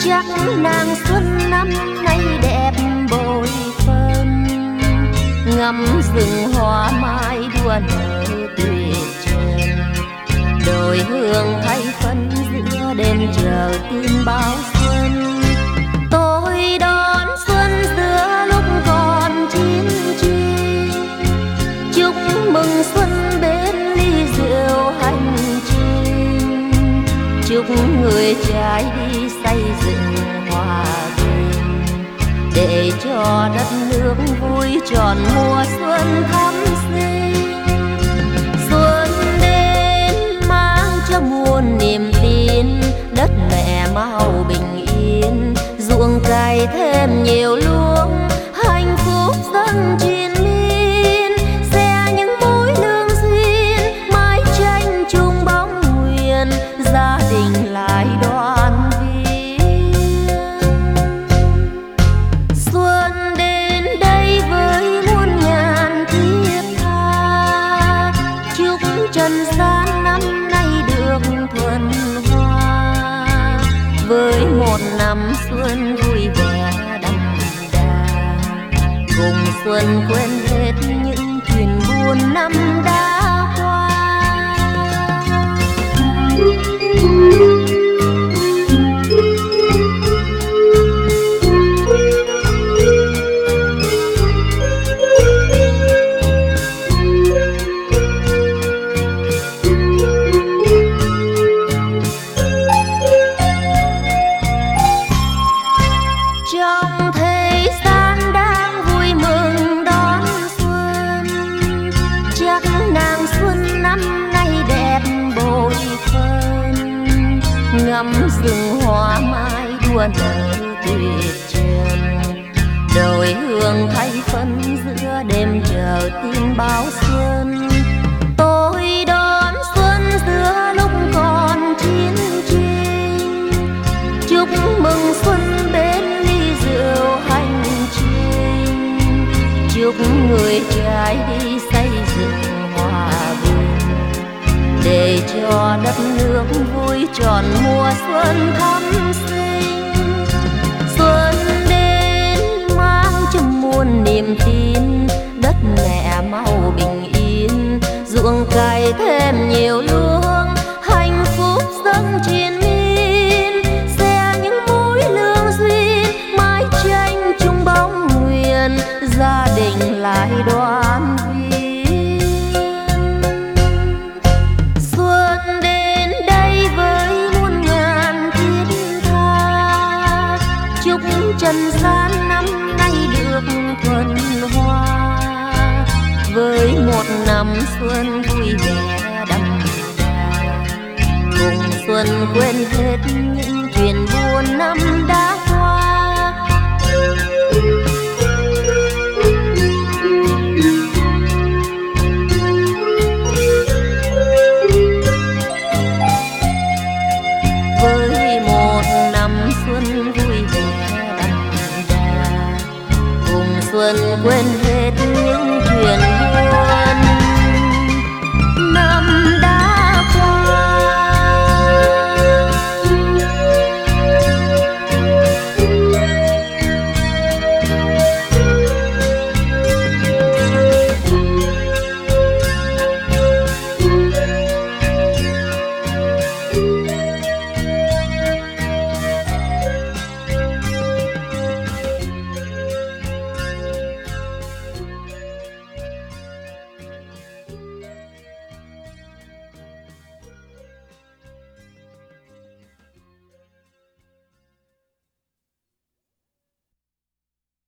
Chắc nàng xuân năm nay đẹp bội phân, ngắm rừng hoa mai đua nở tuyệt trần. Đồi hương thay phân giữa đêm chờ tin báo xuân. Tôi đón xuân giữa lúc còn chín chi, chúc mừng xuân bên ly rượu hành trình. Chúc người trai đi xây dựng hòa bình, để cho đất nước vui tròn mùa xuân thắm sinh. Xuân đến mang cho muôn niềm tin, đất mẹ mau bình yên, ruộng cày thêm nhiều luống, hạnh phúc dâng triền miên. Xe những mối lương duyên, mái tranh chung bóng nguyện, gia đình lại đoàn viên. Xuân đến đây với muôn ngàn thiết tha, chúc trần gian năm nay được thuần hoa. Với một năm xuân vui vẻ đậm đà, cùng xuân quên hết những chuyện buồn năm đã qua. Trong thế gian đang vui mừng đón xuân, chắc nàng xuân năm nay đẹp bội phân, ngắm rừng hoa mai đua nở tuyệt trần. Đồi hương thay phân giữa đêm chờ tin báo xuân. Tôi đón xuân giữa lúc còn chín chinh, chúc mừng xuân bên ly rượu hành trình. Chúc người trai đi xây dựng hòa bình, để cho đất nước vui tròn mùa xuân thắm sinh. Xuân đến mang cho muôn niềm tin, đất mẹ mau bình yên, ruộng cày thêm nhiều luống, hạnh phúc dâng triền miên. Xe những mối lương duyên, mái tranh chung bóng nguyện, gia đình lại đoàn viên. Xuân đến đây với muôn ngàn thiết tha, chúc trần gian năm nay được thuần hoa. Với một năm xuân vui vẻ đậm đà, cùng xuân quên hết những chuyện buồn năm đã qua. Với một năm xuân vui vẻ đậm đà, cùng xuân quên